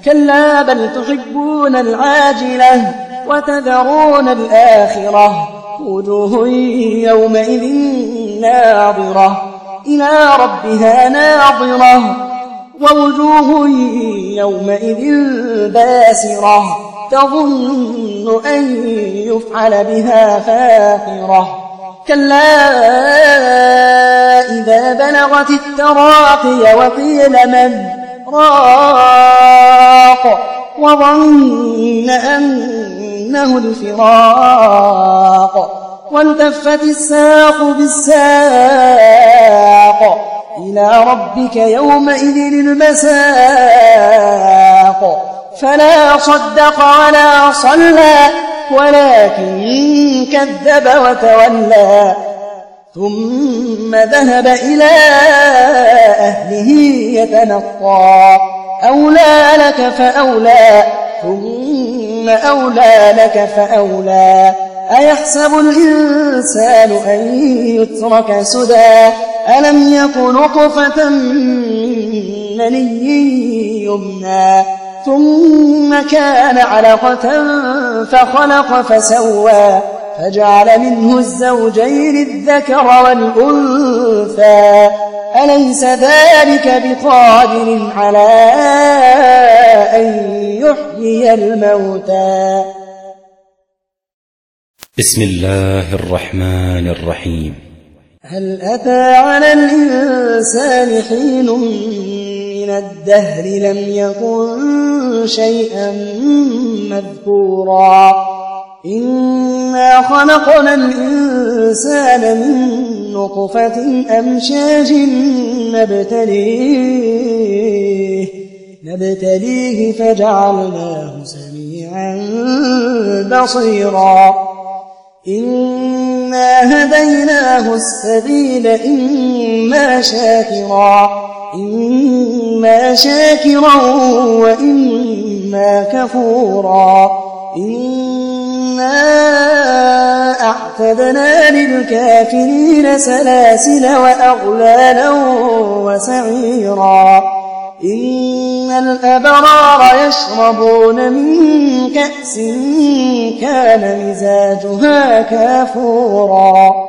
كلا بل تحبون العاجلة وتذرون الآخرة وجوه يومئذ ناظرة إلى ربها ناظرة ووجوه يومئذ باسرة تظن أن يفعل بها فاقرة كلا إذا بلغت التراقي وقيل من راق وظن أنه الفراق والتفت الساق بالساق إلى ربك يومئذ المساق فلا صدق ولا صلى ولكن كذب وتولى ثم ذهب إلى أهله يتمطى أولى لك فأولى ثم أولى لك فأولى أيحسب الإنسان أن يترك سدى ألم يك نطفة من مني يمنى ثم كان علقة فخلق فسوى فجعل منه الزوجين الذكر والأنثى أليس ذلك بقادر على أن يحيي الموتى. بسم الله الرحمن الرحيم. هل أتى على الإنسان حين من الدهر لم يكن شيئا مذكورا إنا خلقنا الإنسان من نطفة أمشاج نبتليه فجعلناه سميعا بصيرا إنا هديناه السبيل إما شاكرا وإما كفورا إنا أعتدنا للكافرين سلاسل وأغلالا وسعيرا إن الأبرار يشربون من كأس كان مزاجها كافورا